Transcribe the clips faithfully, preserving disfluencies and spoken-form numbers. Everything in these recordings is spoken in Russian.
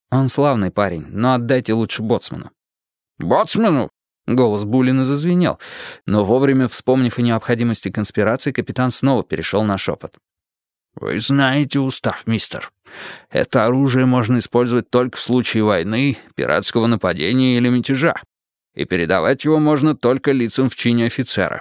Он славный парень, но отдайте лучше боцману». «Боцману?» Голос Буллина зазвенел, но вовремя, вспомнив о необходимости конспирации, капитан снова перешел на шепот. «Вы знаете устав, мистер. Это оружие можно использовать только в случае войны, пиратского нападения или мятежа. И передавать его можно только лицам в чине офицера».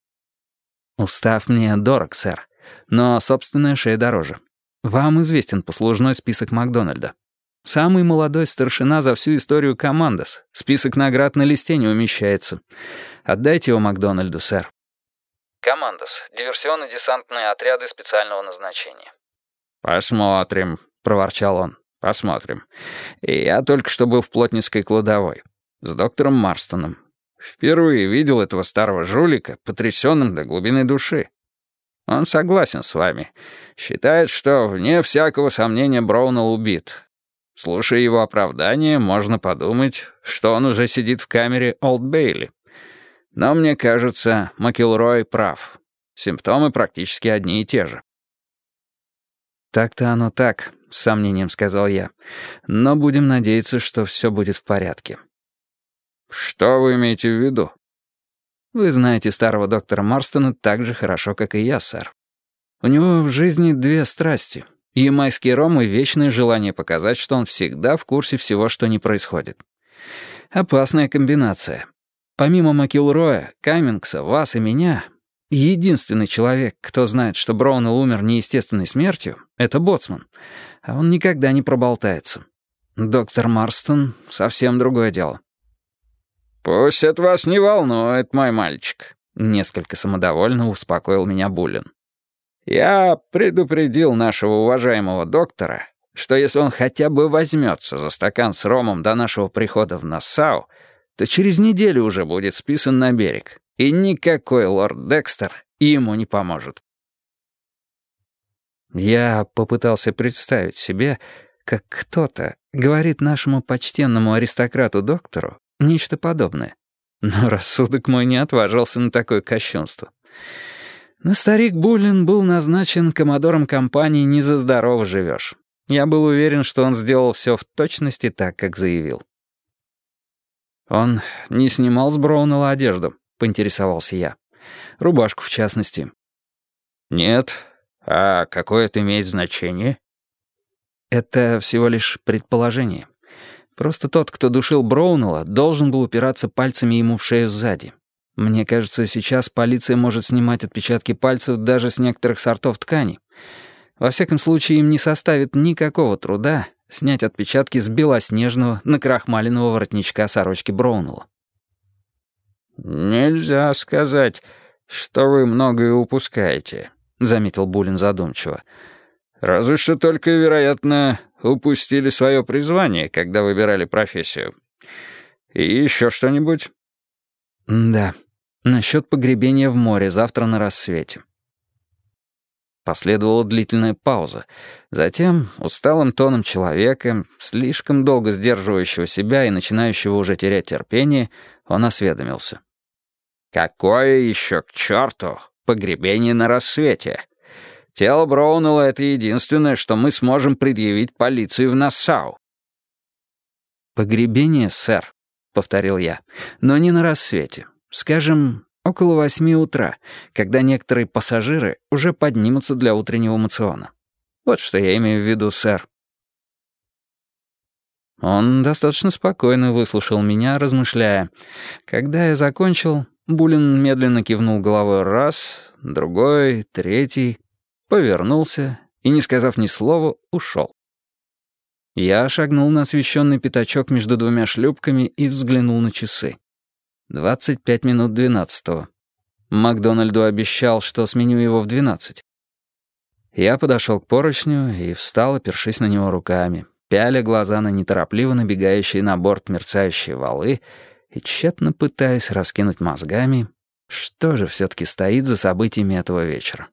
«Устав мне дорог, сэр, но собственная шея дороже. Вам известен послужной список Макдональда. Самый молодой старшина за всю историю Командос. Список наград на листе не умещается. Отдайте его Макдональду, сэр». Командос. Диверсионно-десантные отряды специального назначения. «Посмотрим», — проворчал он. «Посмотрим. И я только что был в плотницкой кладовой. С доктором Марстоном. Впервые видел этого старого жулика, потрясенным до глубины души. Он согласен с вами. Считает, что, вне всякого сомнения, Броунелл убит. Слушая его оправдание, можно подумать, что он уже сидит в камере Олд Бейли. Но мне кажется, Макилрой прав. Симптомы практически одни и те же». «Так-то оно так», — с сомнением сказал я. «Но будем надеяться, что все будет в порядке». «Что вы имеете в виду?» «Вы знаете старого доктора Марстона так же хорошо, как и я, сэр. У него в жизни две страсти — ямайский ром и вечное желание показать, что он всегда в курсе всего, что не происходит. Опасная комбинация. Помимо Макилроя, Каммингса, вас и меня, единственный человек, кто знает, что Броунелл умер неестественной смертью, — это боцман, а он никогда не проболтается. Доктор Марстон — совсем другое дело». «Пусть это вас не волнует, мой мальчик», — несколько самодовольно успокоил меня Буллин. «Я предупредил нашего уважаемого доктора, что если он хотя бы возьмется за стакан с ромом до нашего прихода в Нассау, то через неделю уже будет списан на берег, и никакой лорд Декстер ему не поможет». Я попытался представить себе, как кто-то говорит нашему почтенному аристократу-доктору нечто подобное, но рассудок мой не отважился на такое кощунство. Но старик Буллин был назначен коммодором компании «Не за здорово живешь». Я был уверен, что он сделал все в точности так, как заявил. «Он не снимал с Броунелла одежду?» — поинтересовался я. «Рубашку, в частности». «Нет. А какое это имеет значение?» «Это всего лишь предположение. Просто тот, кто душил Броунелла, должен был упираться пальцами ему в шею сзади. Мне кажется, сейчас полиция может снимать отпечатки пальцев даже с некоторых сортов ткани. Во всяком случае, им не составит никакого труда снять отпечатки с белоснежного накрахмаленного воротничка сорочки Броунелла». «Нельзя сказать, что вы многое упускаете», — заметил Буллин задумчиво. «Разве что только, вероятно, упустили свое призвание, когда выбирали профессию. И еще что-нибудь?» «Да, насчет погребения в море завтра на рассвете». Последовала длительная пауза. Затем, усталым тоном человека, слишком долго сдерживающего себя и начинающего уже терять терпение, он осведомился. «Какое еще к черту погребение на рассвете? Тело Броунелла — это единственное, что мы сможем предъявить полиции в Нассау». «Погребение, сэр», — повторил я, — «но не на рассвете. Скажем, около восьми утра, когда некоторые пассажиры уже поднимутся для утреннего мациона. Вот что я имею в виду, сэр». Он достаточно спокойно выслушал меня, размышляя. Когда я закончил, Буллин медленно кивнул головой раз, другой, третий, повернулся и, не сказав ни слова, ушел. Я шагнул на освещенный пятачок между двумя шлюпками и взглянул на часы. двадцать пять минут двенадцатого. Макдональду обещал, что сменю его в двенадцать. Я подошел к поручню и встал, опершись на него руками, пяля глаза на неторопливо набегающие на борт мерцающие валы и тщетно пытаясь раскинуть мозгами, что же все-таки стоит за событиями этого вечера.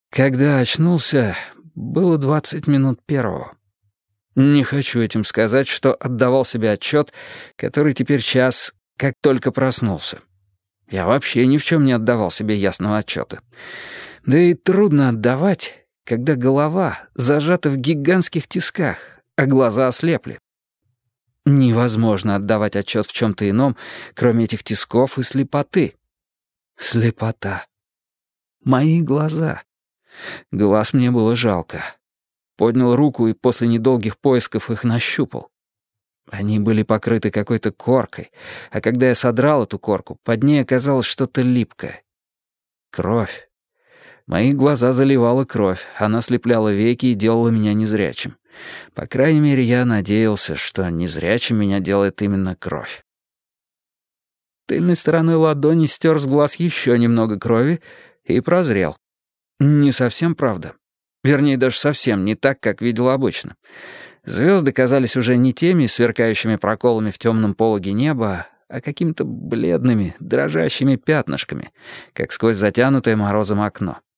Когда очнулся, было двадцать минут первого. Не хочу этим сказать, что отдавал себе отчет, который теперь час, как только проснулся. Я вообще ни в чем не отдавал себе ясного отчета. Да и трудно отдавать, когда голова зажата в гигантских тисках, а глаза ослепли. Невозможно отдавать отчет в чем-то ином, кроме этих тисков и слепоты. Слепота. Мои глаза. Глаз мне было жалко. Поднял руку и после недолгих поисков их нащупал. Они были покрыты какой-то коркой, а когда я содрал эту корку, под ней оказалось что-то липкое. Кровь. Мои глаза заливала кровь, она слепляла веки и делала меня незрячим. По крайней мере, я надеялся, что незрячим меня делает именно кровь. Тыльной стороной ладони стер с глаз еще немного крови и прозрел. Не совсем правда. Вернее, даже совсем не так, как видел обычно. Звезды казались уже не теми сверкающими проколами в темном пологе неба, а какими-то бледными, дрожащими пятнышками, как сквозь затянутое морозом окно.